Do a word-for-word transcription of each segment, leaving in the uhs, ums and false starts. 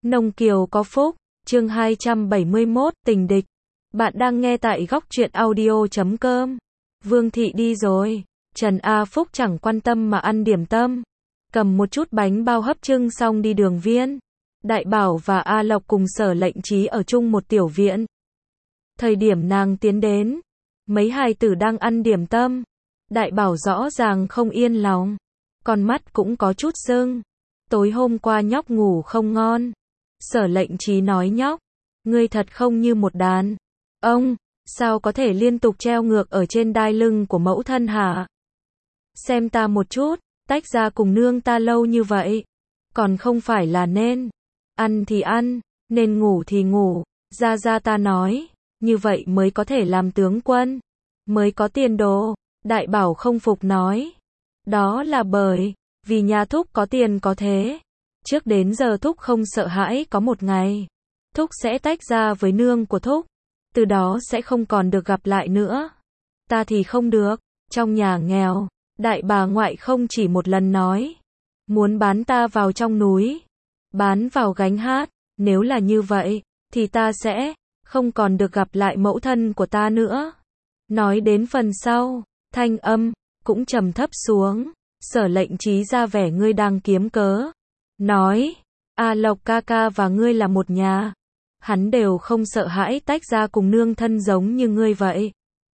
Nông Kiều có phúc, chương hai trăm bảy mươi mốt, tình địch. Bạn đang nghe tại góc truyện audio chấm com. Vương Thị đi rồi. Trần A Phúc chẳng quan tâm mà ăn điểm tâm. Cầm một chút bánh bao hấp trưng xong đi đường viên. Đại Bảo và A Lộc cùng Sở Lệnh Trí ở chung một tiểu viện. Thời điểm nàng tiến đến, mấy hài tử đang ăn điểm tâm. Đại Bảo rõ ràng không yên lòng. Con mắt cũng có chút sưng. Tối hôm qua nhóc ngủ không ngon. Sở Lệnh Trí nói nhóc, ngươi thật không như một đàn ông, sao có thể liên tục treo ngược ở trên đai lưng của mẫu thân hả? Xem ta một chút, tách ra cùng nương ta lâu như vậy, còn không phải là nên ăn thì ăn, nên ngủ thì ngủ, ra ra ta nói, như vậy mới có thể làm tướng quân, mới có tiền đồ. Đại Bảo không phục nói, đó là bởi vì nhà thúc có tiền có thế. Trước đến giờ thúc không sợ hãi có một ngày thúc sẽ tách ra với nương của thúc, từ đó sẽ không còn được gặp lại nữa. Ta thì không được, trong nhà nghèo, đại bà ngoại không chỉ một lần nói, muốn bán ta vào trong núi, bán vào gánh hát, nếu là như vậy, thì ta sẽ không còn được gặp lại mẫu thân của ta nữa. Nói đến phần sau, thanh âm cũng trầm thấp xuống. Sở Lệnh Trí ra vẻ ngươi đang kiếm cớ, nói, A Lộc ca ca và ngươi là một nhà, hắn đều không sợ hãi tách ra cùng nương thân giống như ngươi vậy.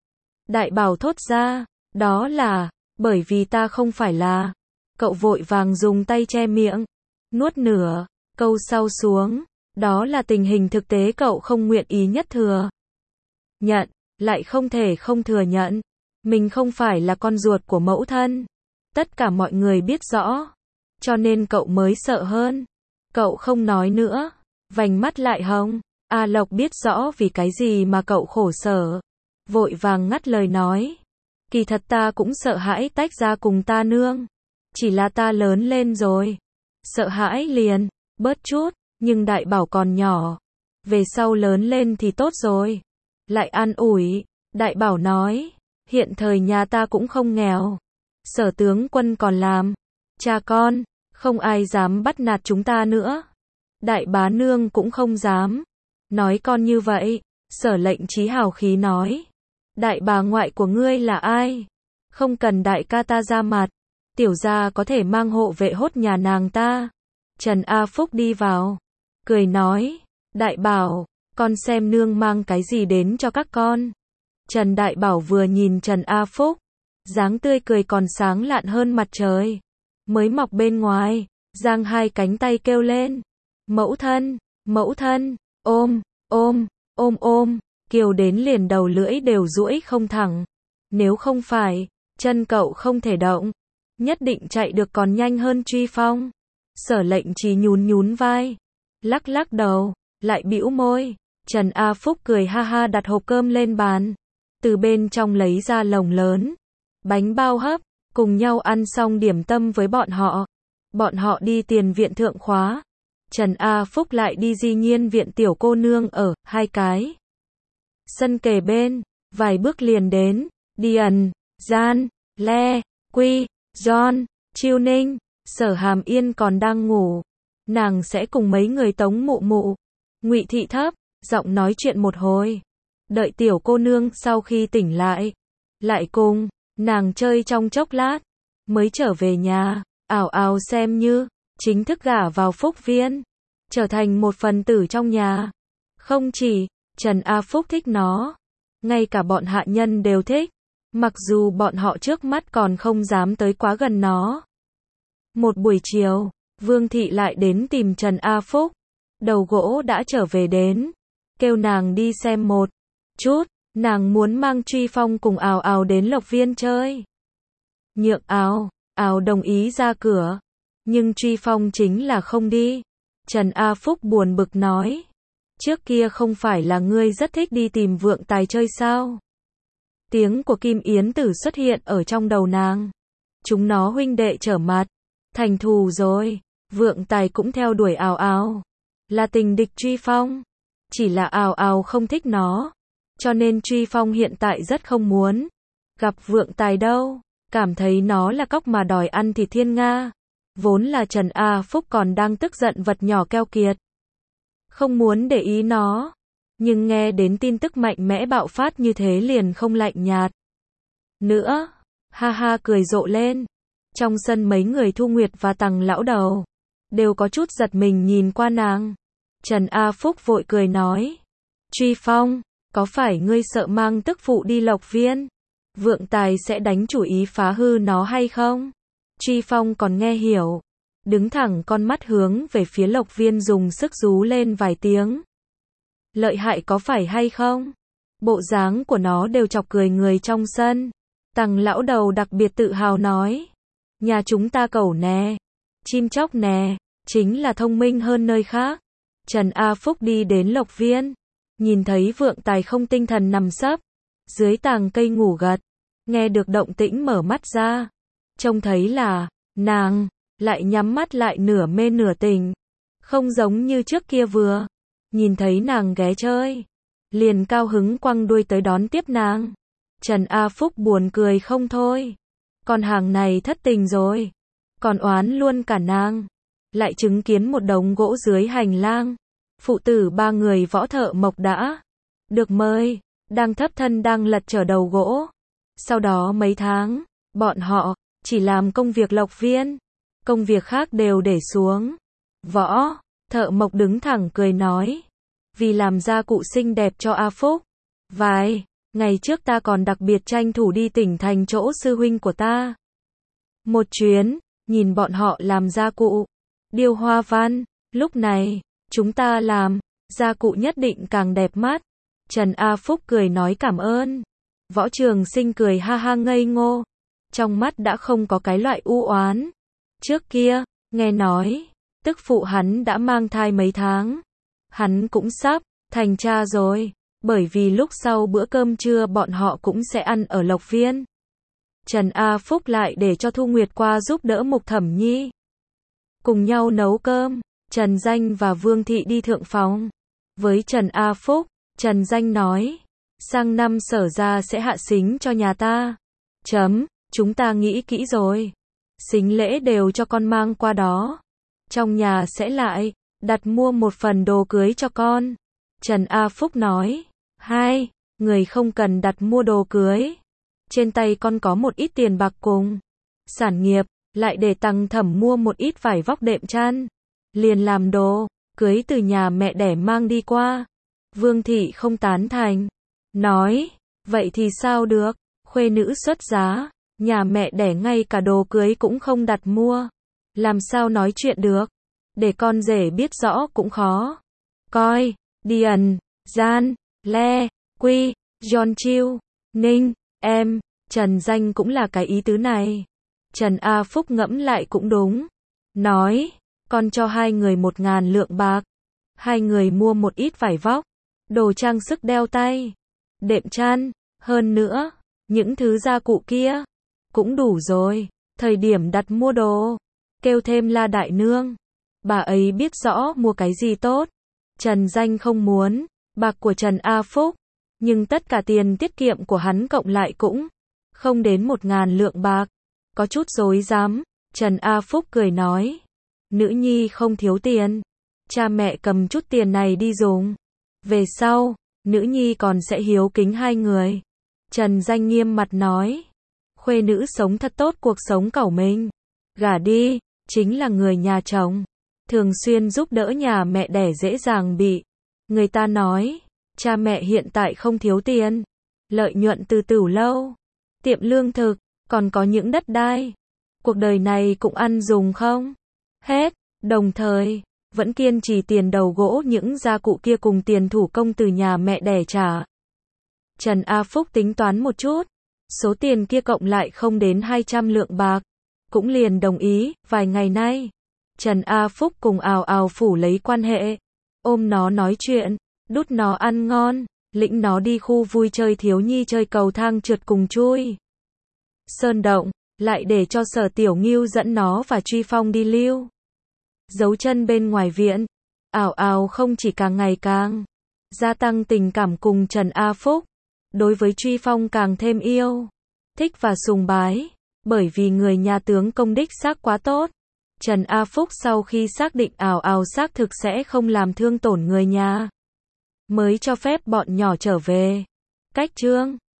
Đại Bảo thốt ra, đó là bởi vì ta không phải là. Cậu vội vàng dùng tay che miệng, nuốt nửa câu sau xuống, đó là tình hình thực tế cậu không nguyện ý nhất thừa nhận, lại không thể không thừa nhận, mình không phải là con ruột của mẫu thân. Tất cả mọi người biết rõ, cho nên cậu mới sợ hơn. Cậu không nói nữa, vành mắt lại hồng. A Lộc biết rõ vì cái gì mà cậu khổ sở, vội vàng ngắt lời nói, kỳ thật ta cũng sợ hãi tách ra cùng ta nương, chỉ là ta lớn lên rồi, sợ hãi liền bớt chút, nhưng Đại Bảo còn nhỏ, về sau lớn lên thì tốt rồi. Lại an ủi, Đại Bảo nói, hiện thời nhà ta cũng không nghèo, Sở tướng quân còn làm cha con, không ai dám bắt nạt chúng ta nữa. Đại bá nương cũng không dám nói con như vậy. Sở Lệnh Trí hào khí nói, đại bà ngoại của ngươi là ai? Không cần đại ca ta ra mặt, tiểu gia có thể mang hộ vệ hốt nhà nàng ta. Trần A Phúc đi vào, cười nói, Đại Bảo, con xem nương mang cái gì đến cho các con. Trần Đại Bảo vừa nhìn Trần A Phúc, dáng tươi cười còn sáng lạn hơn mặt trời mới mọc bên ngoài, giang hai cánh tay kêu lên, mẫu thân, mẫu thân, ôm, ôm, ôm ôm, Kiều đến liền đầu lưỡi đều duỗi không thẳng. Nếu không phải, chân cậu không thể động, nhất định chạy được còn nhanh hơn Truy Phong. Sở Lệnh Trí nhún nhún vai, lắc lắc đầu, lại bĩu môi. Trần A Phúc cười ha ha đặt hộp cơm lên bàn, từ bên trong lấy ra lồng lớn bánh bao hấp, cùng nhau ăn xong điểm tâm với bọn họ. Bọn họ đi tiền viện thượng khóa. Trần A Phúc lại đi di nhiên viện tiểu cô nương ở, hai cái sân kề bên, vài bước liền đến, Điền, Gian, Le, Quy, John, Chiêu Ninh, Sở Hàm Yên còn đang ngủ. Nàng sẽ cùng mấy người Tống mụ mụ, Ngụy Thị thấp giọng nói chuyện một hồi. Đợi tiểu cô nương sau khi tỉnh lại, lại cùng nàng chơi trong chốc lát, mới trở về nhà. Ảo ảo xem như chính thức gả vào Phúc Viên, trở thành một phần tử trong nhà. Không chỉ Trần A Phúc thích nó, ngay cả bọn hạ nhân đều thích, mặc dù bọn họ trước mắt còn không dám tới quá gần nó. Một buổi chiều, Vương Thị lại đến tìm Trần A Phúc, đầu gỗ đã trở về đến, kêu nàng đi xem một chút, nàng muốn mang Truy Phong cùng Ào Ào đến Lộc Viên chơi. Nhượng Ào Ào đồng ý ra cửa, nhưng Truy Phong chính là không đi. Trần A Phúc buồn bực nói, trước kia không phải là ngươi rất thích đi tìm Vượng Tài chơi sao? Tiếng của Kim Yến Tử xuất hiện ở trong đầu nàng. Chúng nó huynh đệ trở mặt, thành thù rồi. Vượng Tài cũng theo đuổi Ào Ào, là tình địch Truy Phong, chỉ là Ào Ào không thích nó, cho nên Truy Phong hiện tại rất không muốn gặp Vượng Tài đâu, cảm thấy nó là cóc mà đòi ăn thịt thiên nga. Vốn là Trần A Phúc còn đang tức giận vật nhỏ keo kiệt, không muốn để ý nó. Nhưng nghe đến tin tức mạnh mẽ bạo phát như thế liền không lạnh nhạt nữa. Ha ha cười rộ lên. Trong sân mấy người Thu Nguyệt và Tằng lão đầu đều có chút giật mình nhìn qua nàng. Trần A Phúc vội cười nói. Truy Phong, có phải ngươi sợ mang tức phụ đi Lộc Viên? Vượng Tài sẽ đánh chủ ý phá hư nó hay không? Truy Phong còn nghe hiểu. Đứng thẳng con mắt hướng về phía Lộc Viên dùng sức rú lên vài tiếng. Lợi hại có phải hay không? Bộ dáng của nó đều chọc cười người trong sân. Tằng lão đầu đặc biệt tự hào nói. Nhà chúng ta cẩu nè, chim chóc nè, chính là thông minh hơn nơi khác. Trần A Phúc đi đến Lộc Viên, nhìn thấy Vượng Tài không tinh thần nằm sấp dưới tàng cây ngủ gật, nghe được động tĩnh mở mắt ra, trông thấy là nàng, lại nhắm mắt lại nửa mê nửa tỉnh, không giống như trước kia vừa nhìn thấy nàng ghé chơi, liền cao hứng quăng đuôi tới đón tiếp nàng. Trần A Phúc buồn cười không thôi. Con hàng này thất tình rồi, còn oán luôn cả nàng. Lại chứng kiến một đống gỗ dưới hành lang. Phụ tử ba người võ thợ mộc đã được mời, đang thấp thân đang lật trở đầu gỗ. Sau đó mấy tháng, bọn họ chỉ làm công việc Lộc Viên, công việc khác đều để xuống. Võ thợ mộc đứng thẳng cười nói, vì làm gia cụ xinh đẹp cho A Phúc. Vài ngày trước ta còn đặc biệt tranh thủ đi tỉnh thành chỗ sư huynh của ta một chuyến, nhìn bọn họ làm gia cụ, điêu hoa văn, lúc này, chúng ta làm, gia cụ nhất định càng đẹp mắt. Trần A Phúc cười nói cảm ơn. Võ Trường Sinh cười ha ha ngây ngô, trong mắt đã không có cái loại u oán. Trước kia, nghe nói, tức phụ hắn đã mang thai mấy tháng, hắn cũng sắp thành cha rồi. Bởi vì lúc sau bữa cơm trưa bọn họ cũng sẽ ăn ở Lộc Viên. Trần A Phúc lại để cho Thu Nguyệt qua giúp đỡ Mục Thẩm Nhi. Cùng nhau nấu cơm, Trần Danh và Vương Thị đi thượng phòng. Với Trần A Phúc, Trần Danh nói, sang năm Sở ra sẽ hạ sính cho nhà ta. Chấm, chúng ta nghĩ kỹ rồi. Sính lễ đều cho con mang qua đó. Trong nhà sẽ lại đặt mua một phần đồ cưới cho con. Trần A Phúc nói. Hai, người không cần đặt mua đồ cưới. Trên tay con có một ít tiền bạc cùng sản nghiệp, lại để Tằng Thẩm mua một ít vải vóc đệm chăn, liền làm đồ cưới từ nhà mẹ đẻ mang đi qua. Vương Thị không tán thành, nói, vậy thì sao được, khuê nữ xuất giá, nhà mẹ đẻ ngay cả đồ cưới cũng không đặt mua, làm sao nói chuyện được, để con rể biết rõ cũng khó. Coi, Điền, Gian, Le, Quy, John Chiêu, Ninh, em, Trần Danh cũng là cái ý tứ này. Trần A Phúc ngẫm lại cũng đúng. Nói, con cho hai người một ngàn lượng bạc. Hai người mua một ít vải vóc, đồ trang sức đeo tay, đệm chăn, hơn nữa, những thứ gia cụ kia, cũng đủ rồi. Thời điểm đặt mua đồ, kêu thêm La Đại Nương. Bà ấy biết rõ mua cái gì tốt. Trần Danh không muốn bạc của Trần A Phúc, nhưng tất cả tiền tiết kiệm của hắn cộng lại cũng không đến một ngàn lượng bạc. Có chút rối rắm, Trần A Phúc cười nói, nữ nhi không thiếu tiền, cha mẹ cầm chút tiền này đi dùng. Về sau, nữ nhi còn sẽ hiếu kính hai người. Trần Danh nghiêm mặt nói, khuê nữ sống thật tốt cuộc sống cẩu mình, gả đi, chính là người nhà chồng, thường xuyên giúp đỡ nhà mẹ đẻ dễ dàng bị người ta nói, cha mẹ hiện tại không thiếu tiền, lợi nhuận từ tửu lâu, tiệm lương thực, còn có những đất đai, cuộc đời này cũng ăn dùng không hết, đồng thời, vẫn kiên trì tiền đầu gỗ những gia cụ kia cùng tiền thủ công từ nhà mẹ đẻ trả. Trần A Phúc tính toán một chút, số tiền kia cộng lại không đến hai trăm lượng bạc, cũng liền đồng ý. Vài ngày nay, Trần A Phúc cùng ào ào phủ lấy quan hệ, ôm nó nói chuyện, đút nó ăn ngon, lĩnh nó đi khu vui chơi thiếu nhi chơi cầu thang trượt cùng chui sơn động, lại để cho Sở Tiểu Ngưu dẫn nó và Truy Phong đi lưu dấu chân bên ngoài viện. Ảo ảo không chỉ càng ngày càng gia tăng tình cảm cùng Trần A Phúc, đối với Truy Phong càng thêm yêu thích và sùng bái, bởi vì người nhà tướng công đích xác quá tốt. Trần A Phúc sau khi xác định ào ào xác thực sẽ không làm thương tổn người nhà, mới cho phép bọn nhỏ trở về. Cách chương